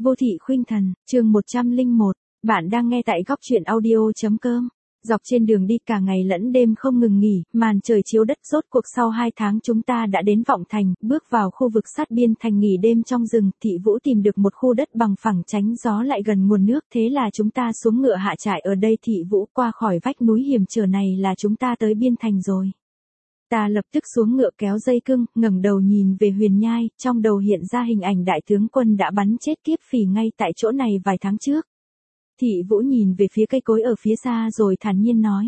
Vô thị khuynh thần, chương 101, bạn đang nghe tại góc truyện audio.com. Dọc trên đường đi cả ngày lẫn đêm không ngừng nghỉ, màn trời chiếu đất rốt cuộc sau 2 tháng chúng ta đã đến Vọng Thành, bước vào khu vực sát biên thành nghỉ đêm trong rừng, Thị Vũ tìm được một khu đất bằng phẳng tránh gió lại gần nguồn nước, thế là chúng ta xuống ngựa hạ trại ở đây. Thị Vũ qua khỏi vách núi hiểm trở này là chúng ta tới biên thành rồi. Ta lập tức xuống ngựa kéo dây cương, ngẩng đầu nhìn về Huyền Nhai, trong đầu hiện ra hình ảnh đại tướng quân đã bắn chết Kiếp Phỉ ngay tại chỗ này vài tháng trước. Thị Vũ nhìn về phía cây cối ở phía xa rồi thản nhiên nói.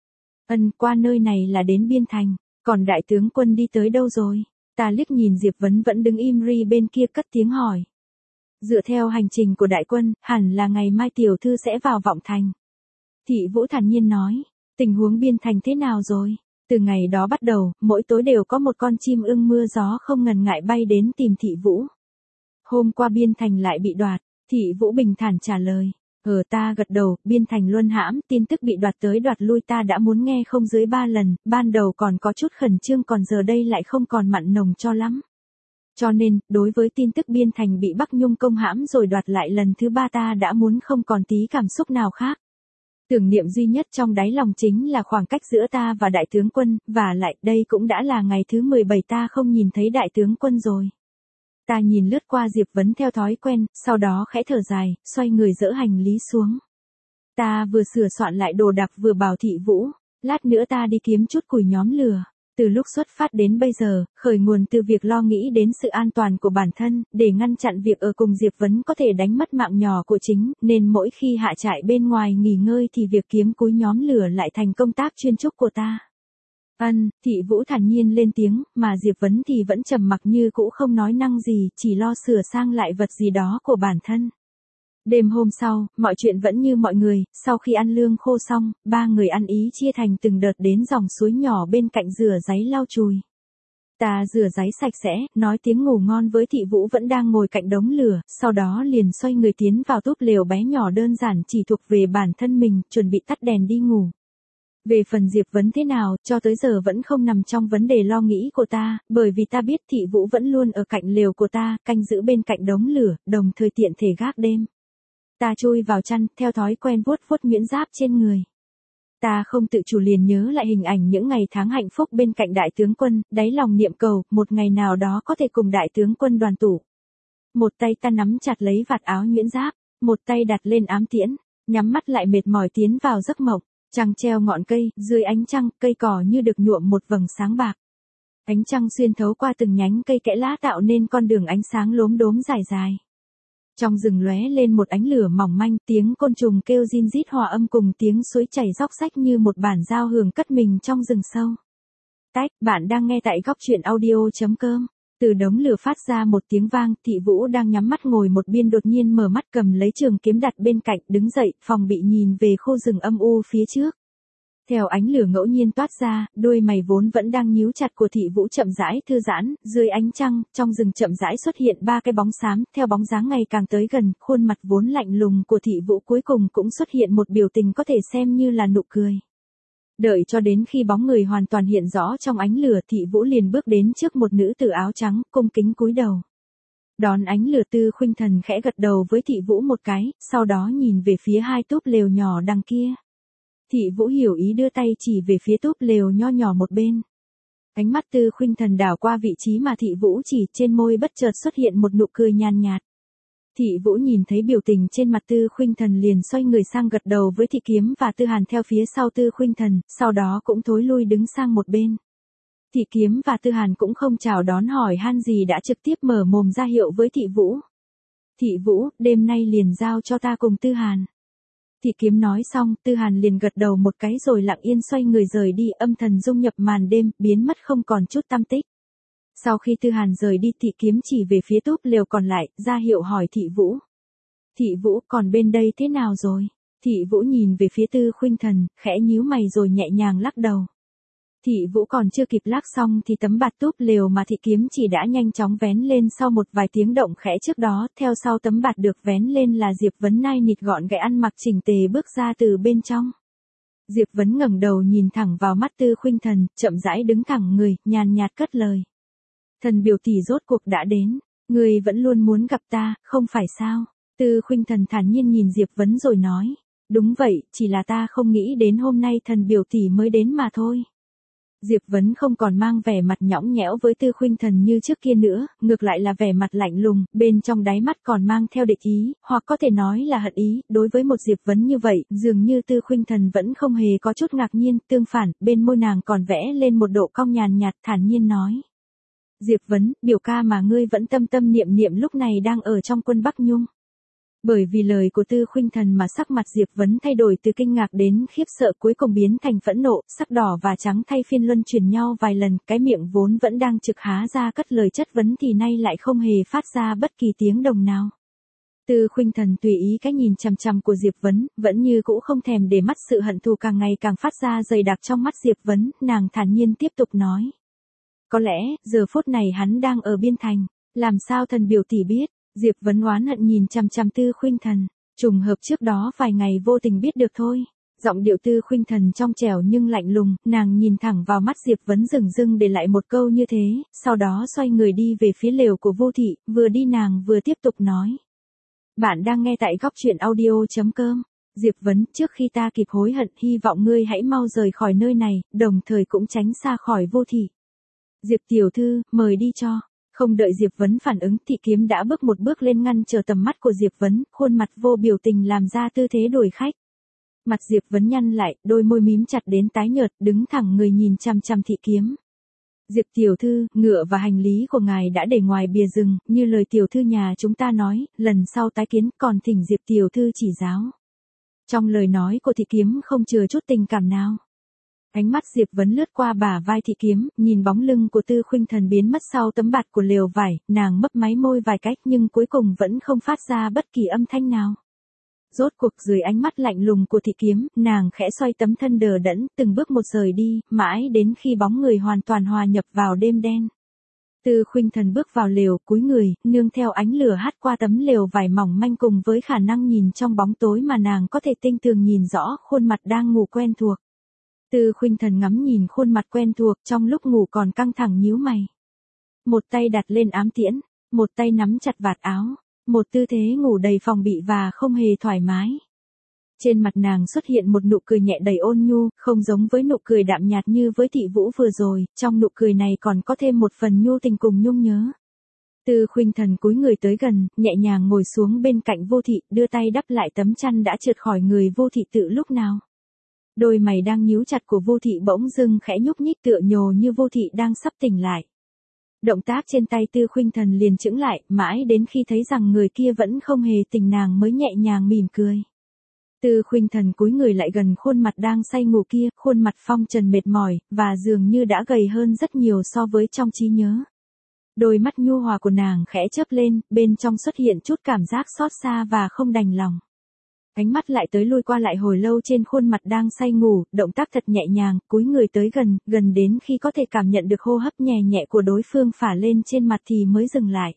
Qua nơi này là đến biên thành, còn đại tướng quân đi tới đâu rồi? Ta liếc nhìn Diệp Vấn vẫn đứng im ri bên kia cất tiếng hỏi. Dựa theo hành trình của đại quân, hẳn là ngày mai tiểu thư sẽ vào Vọng Thành. Thị Vũ thản nhiên nói, tình huống biên thành thế nào rồi? Từ ngày đó bắt đầu, mỗi tối đều có một con chim ưng mưa gió không ngần ngại bay đến tìm Thị Vũ. Hôm qua biên thành lại bị đoạt, Thị Vũ bình thản trả lời. Ta gật đầu, biên thành luân hãm, tin tức bị đoạt tới đoạt lui ta đã muốn nghe không dưới 3 lần, ban đầu còn có chút khẩn trương còn giờ đây lại không còn mặn nồng cho lắm. Cho nên, đối với tin tức biên thành bị Bắc Nhung công hãm rồi đoạt lại lần thứ 3 ta đã muốn không còn tí cảm xúc nào khác. Tưởng niệm duy nhất trong đáy lòng chính là khoảng cách giữa ta và đại tướng quân, và lại đây cũng đã là ngày thứ 17 ta không nhìn thấy đại tướng quân rồi. Ta nhìn lướt qua Diệp Vấn theo thói quen, sau đó khẽ thở dài, xoay người dỡ hành lý xuống. Ta vừa sửa soạn lại đồ đạc vừa bảo Thị Vũ, lát nữa ta đi kiếm chút củi nhóm lửa. Từ lúc xuất phát đến bây giờ, khởi nguồn từ việc lo nghĩ đến sự an toàn của bản thân, để ngăn chặn việc ở cùng Diệp Vấn có thể đánh mất mạng nhỏ của chính, nên mỗi khi hạ trại bên ngoài nghỉ ngơi thì việc kiếm củi nhóm lửa lại thành công tác chuyên trúc của ta. Thị Vũ thản nhiên lên tiếng, mà Diệp Vấn thì vẫn trầm mặc như cũ không nói năng gì, chỉ lo sửa sang lại vật gì đó của bản thân. Đêm hôm sau, mọi chuyện vẫn như mọi người, sau khi ăn lương khô xong, 3 người ăn ý chia thành từng đợt đến dòng suối nhỏ bên cạnh rửa ráy lau chùi. Ta rửa ráy sạch sẽ, nói tiếng ngủ ngon với Thị Vũ vẫn đang ngồi cạnh đống lửa, sau đó liền xoay người tiến vào túp lều bé nhỏ đơn giản chỉ thuộc về bản thân mình, chuẩn bị tắt đèn đi ngủ. Về phần Diệp Vấn thế nào, cho tới giờ vẫn không nằm trong vấn đề lo nghĩ của ta, bởi vì ta biết Thị Vũ vẫn luôn ở cạnh lều của ta, canh giữ bên cạnh đống lửa, đồng thời tiện thể gác đêm. Ta chui vào chăn, theo thói quen vuốt vuốt nhuyễn giáp trên người. Ta không tự chủ liền nhớ lại hình ảnh những ngày tháng hạnh phúc bên cạnh đại tướng quân, đáy lòng niệm cầu, một ngày nào đó có thể cùng đại tướng quân đoàn tụ. Một tay ta nắm chặt lấy vạt áo nhuyễn giáp, một tay đặt lên ám tiễn, nhắm mắt lại mệt mỏi tiến vào giấc mộng. Trăng treo ngọn cây, dưới ánh trăng, cây cỏ như được nhuộm một vầng sáng bạc. Ánh trăng xuyên thấu qua từng nhánh cây kẽ lá tạo nên con đường ánh sáng lốm đốm dài dài. Trong rừng lóe lên một ánh lửa mỏng manh, tiếng côn trùng kêu rin rít hòa âm cùng tiếng suối chảy róc rách như một bản giao hưởng cất mình trong rừng sâu. Bạn đang nghe tại góc truyện audio.com. Từ đống lửa phát ra một tiếng vang, Thị Vũ đang nhắm mắt ngồi một bên đột nhiên mở mắt cầm lấy trường kiếm đặt bên cạnh, đứng dậy, phòng bị nhìn về khu rừng âm u phía trước. Theo ánh lửa ngẫu nhiên toát ra, đôi mày vốn vẫn đang nhíu chặt của Thị Vũ chậm rãi thư giãn, dưới ánh trăng, trong rừng chậm rãi xuất hiện 3 cái bóng xám, theo bóng dáng ngày càng tới gần, khuôn mặt vốn lạnh lùng của Thị Vũ cuối cùng cũng xuất hiện một biểu tình có thể xem như là nụ cười. Đợi cho đến khi bóng người hoàn toàn hiện rõ trong ánh lửa, Thị Vũ liền bước đến trước một nữ tử áo trắng, cung kính cúi đầu. Đón ánh lửa Tư Khuynh Thần khẽ gật đầu với Thị Vũ một cái, sau đó nhìn về phía 2 túp lều nhỏ đằng kia. Thị Vũ hiểu ý đưa tay chỉ về phía túp lều nho nhỏ một bên. Ánh mắt Tư Khuynh Thần đảo qua vị trí mà Thị Vũ chỉ, trên môi bất chợt xuất hiện một nụ cười nhàn nhạt. Thị Vũ nhìn thấy biểu tình trên mặt Tư Khuynh Thần liền xoay người sang gật đầu với Thị Kiếm và Tư Hàn theo phía sau Tư Khuynh Thần, sau đó cũng thối lui đứng sang một bên. Thị Kiếm và Tư Hàn cũng không chào đón hỏi han gì đã trực tiếp mở mồm ra hiệu với Thị Vũ. Thị Vũ, đêm nay liền giao cho ta cùng Tư Hàn. Thị Kiếm nói xong, Tư Hàn liền gật đầu một cái rồi lặng yên xoay người rời đi, âm thần dung nhập màn đêm, biến mất không còn chút tăm tích. Sau khi Tư Hàn rời đi, Thị Kiếm chỉ về phía túp lều còn lại, ra hiệu hỏi Thị Vũ. Thị Vũ, còn bên đây thế nào rồi? Thị Vũ nhìn về phía Tư Khuynh Thần, khẽ nhíu mày rồi nhẹ nhàng lắc đầu. Thị Vũ còn chưa kịp lắc xong thì tấm bạt túp lều mà Thị Kiếm chỉ đã nhanh chóng vén lên sau một vài tiếng động khẽ trước đó, theo sau tấm bạt được vén lên là Diệp Vấn nai nịt gọn gẽ ăn mặc chỉnh tề bước ra từ bên trong. Diệp Vấn ngẩng đầu nhìn thẳng vào mắt Tư Khuynh Thần, chậm rãi đứng thẳng người, nhàn nhạt cất lời. Thần biểu tỷ rốt cuộc đã đến, ngươi vẫn luôn muốn gặp ta, không phải sao? Tư Khuynh Thần thản nhiên nhìn Diệp Vấn rồi nói. Đúng vậy, chỉ là ta không nghĩ đến hôm nay thần biểu tỷ mới đến mà thôi. Diệp Vấn không còn mang vẻ mặt nhõng nhẽo với Tư Khuynh Thần như trước kia nữa, ngược lại là vẻ mặt lạnh lùng, bên trong đáy mắt còn mang theo địch ý, hoặc có thể nói là hận ý, đối với một Diệp Vấn như vậy, dường như Tư Khuynh Thần vẫn không hề có chút ngạc nhiên, tương phản, bên môi nàng còn vẽ lên một độ cong nhàn nhạt, thản nhiên nói. Diệp Vấn, biểu ca mà ngươi vẫn tâm tâm niệm niệm lúc này đang ở trong quân Bắc Nhung. Bởi vì lời của Tư Khuynh Thần mà sắc mặt Diệp Vấn thay đổi từ kinh ngạc đến khiếp sợ cuối cùng biến thành phẫn nộ, sắc đỏ và trắng thay phiên luân chuyển nhau vài lần, cái miệng vốn vẫn đang trực há ra cất lời chất vấn thì nay lại không hề phát ra bất kỳ tiếng đồng nào. Tư Khuynh Thần tùy ý cái nhìn chằm chằm của Diệp Vấn, vẫn như cũ không thèm để mắt sự hận thù càng ngày càng phát ra dày đặc trong mắt Diệp Vấn, nàng thản nhiên tiếp tục nói. Có lẽ, giờ phút này hắn đang ở biên thành, làm sao thần biểu tỷ biết? Diệp Vấn oán hận nhìn chằm chằm Tư Khuynh Thần, trùng hợp trước đó vài ngày vô tình biết được thôi. Giọng điệu Tư Khuynh Thần trong trẻo nhưng lạnh lùng, nàng nhìn thẳng vào mắt Diệp Vấn dửng dưng để lại một câu như thế, sau đó xoay người đi về phía lều của Vô Thị, vừa đi nàng vừa tiếp tục nói. Bạn đang nghe tại góc truyện audio.com. Diệp Vấn, trước khi ta kịp hối hận, hy vọng ngươi hãy mau rời khỏi nơi này, đồng thời cũng tránh xa khỏi Vô Thị. Diệp tiểu thư, mời đi cho. Không đợi Diệp Vấn phản ứng, Thị Kiếm đã bước một bước lên ngăn trở tầm mắt của Diệp Vấn, khuôn mặt vô biểu tình làm ra tư thế đuổi khách. Mặt Diệp Vấn nhăn lại, đôi môi mím chặt đến tái nhợt, đứng thẳng người nhìn chằm chằm Thị Kiếm. Diệp tiểu thư, ngựa và hành lý của ngài đã để ngoài bìa rừng, như lời tiểu thư nhà chúng ta nói, lần sau tái kiến còn thỉnh Diệp tiểu thư chỉ giáo. Trong lời nói của Thị Kiếm không chừa chút tình cảm nào. Ánh mắt Diệp Vấn lướt qua bả vai Thị Kiếm, nhìn bóng lưng của Tư Khuynh Thần biến mất sau tấm bạt của lều vải, nàng mấp máy môi vài cách nhưng cuối cùng vẫn không phát ra bất kỳ âm thanh nào. Rốt cuộc dưới ánh mắt lạnh lùng của Thị Kiếm, nàng khẽ xoay tấm thân đờ đẫn, từng bước một rời đi, mãi đến khi bóng người hoàn toàn hòa nhập vào đêm đen. Tư Khuynh Thần bước vào lều, cúi người, nương theo ánh lửa hắt qua tấm lều vải mỏng manh cùng với khả năng nhìn trong bóng tối mà nàng có thể tinh tường nhìn rõ khuôn mặt đang ngủ quen thuộc. Tư Khuynh Thần ngắm nhìn khuôn mặt quen thuộc trong lúc ngủ còn căng thẳng nhíu mày. Một tay đặt lên ám tiễn, một tay nắm chặt vạt áo, một tư thế ngủ đầy phòng bị và không hề thoải mái. Trên mặt nàng xuất hiện một nụ cười nhẹ đầy ôn nhu, không giống với nụ cười đạm nhạt như với Thị Vũ vừa rồi, trong nụ cười này còn có thêm một phần nhu tình cùng nhung nhớ. Tư Khuynh Thần cúi người tới gần, nhẹ nhàng ngồi xuống bên cạnh Vô Thị, đưa tay đắp lại tấm chăn đã trượt khỏi người Vô Thị từ lúc nào. Đôi mày đang nhíu chặt của Vô Thị bỗng dưng khẽ nhúc nhích tựa nhồ như Vô Thị đang sắp tỉnh lại. Động tác trên tay Tư Khuynh Thần liền chững lại, mãi đến khi thấy rằng người kia vẫn không hề tỉnh nàng mới nhẹ nhàng mỉm cười. Tư Khuynh Thần cúi người lại gần khuôn mặt đang say ngủ kia, khuôn mặt phong trần mệt mỏi, và dường như đã gầy hơn rất nhiều so với trong trí nhớ. Đôi mắt nhu hòa của nàng khẽ chớp lên, bên trong xuất hiện chút cảm giác xót xa và không đành lòng. Ánh mắt lại tới lui qua lại hồi lâu trên khuôn mặt đang say ngủ, động tác thật nhẹ nhàng, cúi người tới gần, gần đến khi có thể cảm nhận được hô hấp nhẹ nhẹ của đối phương phả lên trên mặt thì mới dừng lại.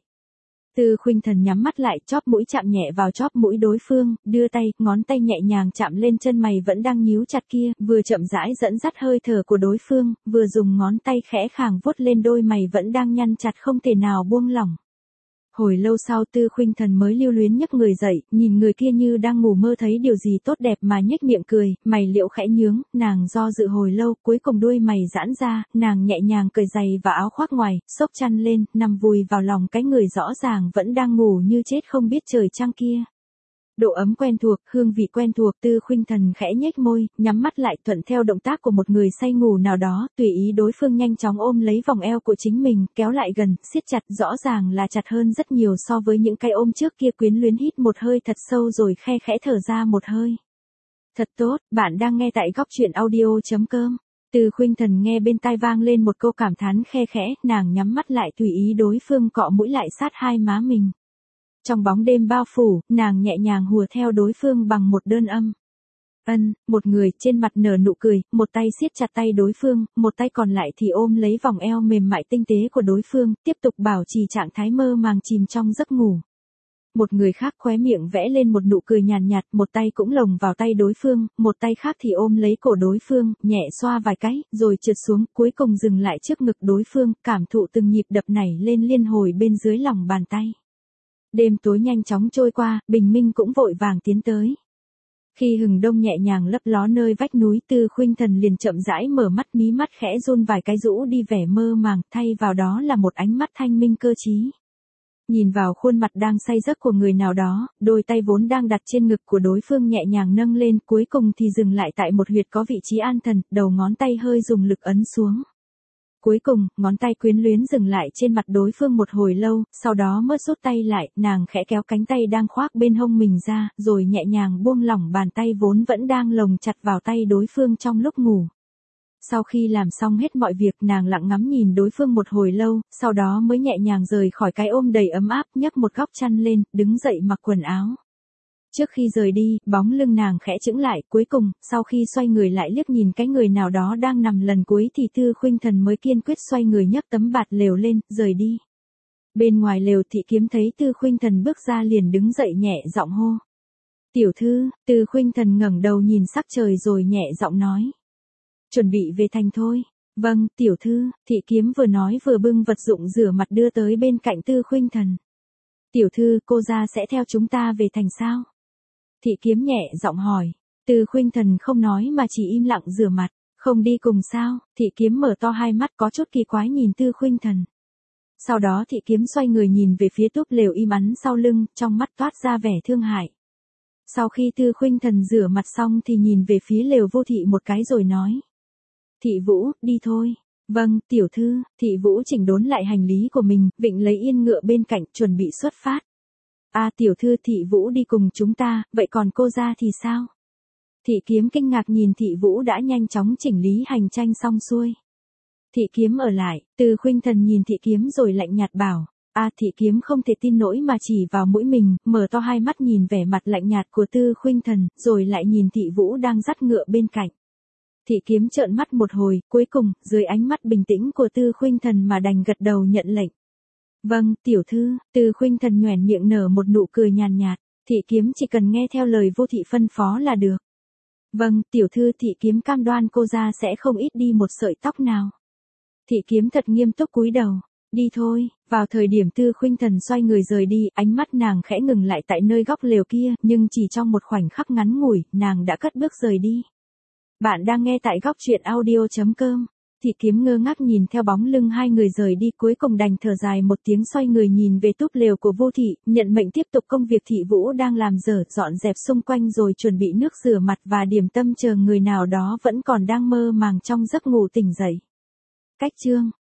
Tư Khuynh Thần nhắm mắt lại, chóp mũi chạm nhẹ vào chóp mũi đối phương, đưa tay, ngón tay nhẹ nhàng chạm lên chân mày vẫn đang nhíu chặt kia, vừa chậm rãi dẫn dắt hơi thở của đối phương, vừa dùng ngón tay khẽ khàng vuốt lên đôi mày vẫn đang nhăn chặt không thể nào buông lỏng. Hồi lâu sau Tư Khuynh Thần mới lưu luyến nhấc người dậy, nhìn người kia như đang ngủ mơ thấy điều gì tốt đẹp mà nhếch miệng cười, mày liễu khẽ nhướng, nàng do dự hồi lâu, cuối cùng đuôi mày giãn ra, nàng nhẹ nhàng cởi giày và áo khoác ngoài, xốc chăn lên, nằm vùi vào lòng cái người rõ ràng vẫn đang ngủ như chết không biết trời trăng kia. Độ ấm quen thuộc, hương vị quen thuộc, Tư Khuynh Thần khẽ nhếch môi, nhắm mắt lại thuận theo động tác của một người say ngủ nào đó, tùy ý đối phương nhanh chóng ôm lấy vòng eo của chính mình, kéo lại gần, siết chặt, rõ ràng là chặt hơn rất nhiều so với những cái ôm trước kia. Quyến luyến hít một hơi thật sâu rồi khe khẽ thở ra một hơi. Thật tốt, bạn đang nghe tại góc truyện audio.com. Tư Khuynh Thần nghe bên tai vang lên một câu cảm thán khe khẽ, nàng nhắm mắt lại tùy ý đối phương cọ mũi lại sát hai má mình. Trong bóng đêm bao phủ, nàng nhẹ nhàng hùa theo đối phương bằng một đơn âm. Một người trên mặt nở nụ cười, một tay siết chặt tay đối phương, một tay còn lại thì ôm lấy vòng eo mềm mại tinh tế của đối phương, tiếp tục bảo trì trạng thái mơ màng chìm trong giấc ngủ. Một người khác khóe miệng vẽ lên một nụ cười nhàn nhạt, một tay cũng lồng vào tay đối phương, một tay khác thì ôm lấy cổ đối phương, nhẹ xoa vài cái, rồi trượt xuống, cuối cùng dừng lại trước ngực đối phương, cảm thụ từng nhịp đập nảy lên liên hồi bên dưới lòng bàn tay. Đêm tối nhanh chóng trôi qua, bình minh cũng vội vàng tiến tới. Khi hừng đông nhẹ nhàng lấp ló nơi vách núi, Tư Khuynh Thần liền chậm rãi mở mắt, mí mắt khẽ run vài cái rũ đi vẻ mơ màng, thay vào đó là một ánh mắt thanh minh cơ trí. Nhìn vào khuôn mặt đang say giấc của người nào đó, đôi tay vốn đang đặt trên ngực của đối phương nhẹ nhàng nâng lên, cuối cùng thì dừng lại tại một huyệt có vị trí an thần, đầu ngón tay hơi dùng lực ấn xuống. Cuối cùng, ngón tay quyến luyến dừng lại trên mặt đối phương một hồi lâu, sau đó mới rút tay lại, nàng khẽ kéo cánh tay đang khoác bên hông mình ra, rồi nhẹ nhàng buông lỏng bàn tay vốn vẫn đang lồng chặt vào tay đối phương trong lúc ngủ. Sau khi làm xong hết mọi việc, nàng lặng ngắm nhìn đối phương một hồi lâu, sau đó mới nhẹ nhàng rời khỏi cái ôm đầy ấm áp, nhấc một góc chăn lên, đứng dậy mặc quần áo. Trước khi rời đi, bóng lưng nàng khẽ chững lại, cuối cùng, sau khi xoay người lại liếc nhìn cái người nào đó đang nằm lần cuối thì Tư Khuynh Thần mới kiên quyết xoay người nhấc tấm bạt lều lên, rời đi. Bên ngoài lều Thị Kiếm thấy Tư Khuynh Thần bước ra liền đứng dậy nhẹ giọng hô. Tiểu thư, Tư Khuynh Thần ngẩng đầu nhìn sắc trời rồi nhẹ giọng nói. Chuẩn bị về thành thôi. Vâng, tiểu thư, Thị Kiếm vừa nói vừa bưng vật dụng rửa mặt đưa tới bên cạnh Tư Khuynh Thần. Tiểu thư, cô ra sẽ theo chúng ta về thành sao? Thị Kiếm nhẹ giọng hỏi. Tư Khuynh Thần không nói mà chỉ im lặng rửa mặt. Không đi cùng sao? Thị Kiếm mở to hai mắt có chút kỳ quái nhìn Tư Khuynh Thần. Sau đó Thị Kiếm xoay người nhìn về phía túp lều im ắng sau lưng, trong mắt toát ra vẻ thương hại. Sau khi Tư Khuynh Thần rửa mặt xong thì nhìn về phía lều Vô Thị một cái rồi nói. Thị Vũ, đi thôi. Vâng, tiểu thư. Thị Vũ chỉnh đốn lại hành lý của mình, vịnh lấy yên ngựa bên cạnh, chuẩn bị xuất phát. Tiểu thư, Thị Vũ đi cùng chúng ta, vậy còn cô ra thì sao? Thị Kiếm kinh ngạc nhìn Thị Vũ đã nhanh chóng chỉnh lý hành trang xong xuôi. Thị Kiếm ở lại, Tư Khuynh Thần nhìn Thị Kiếm rồi lạnh nhạt bảo. Thị Kiếm không thể tin nổi mà chỉ vào mũi mình, mở to hai mắt nhìn vẻ mặt lạnh nhạt của Tư Khuynh Thần, rồi lại nhìn Thị Vũ đang dắt ngựa bên cạnh. Thị Kiếm trợn mắt một hồi, cuối cùng, dưới ánh mắt bình tĩnh của Tư Khuynh Thần mà đành gật đầu nhận lệnh. Vâng, tiểu thư. Tư Khuynh Thần nhoẻn miệng nở một nụ cười nhàn nhạt. Thị Kiếm chỉ cần nghe theo lời Vô Thị phân phó là được. Vâng, tiểu thư. Thị Kiếm cam đoan cô ra sẽ không ít đi một sợi tóc nào. Thị Kiếm thật nghiêm túc cúi đầu. Đi thôi. Vào thời điểm Tư Khuynh Thần xoay người rời đi, ánh mắt nàng khẽ ngừng lại tại nơi góc lều kia, nhưng chỉ trong một khoảnh khắc ngắn ngủi, nàng đã cất bước rời đi. Bạn đang nghe tại góc truyện audio.com. Thị Kiếm ngơ ngác nhìn theo bóng lưng hai người rời đi, cuối cùng đành thở dài một tiếng xoay người nhìn về túp lều của Vô Thị, nhận mệnh tiếp tục công việc Thị Vũ đang làm dọn dẹp xung quanh rồi chuẩn bị nước rửa mặt và điểm tâm chờ người nào đó vẫn còn đang mơ màng trong giấc ngủ tỉnh dậy. Cách chương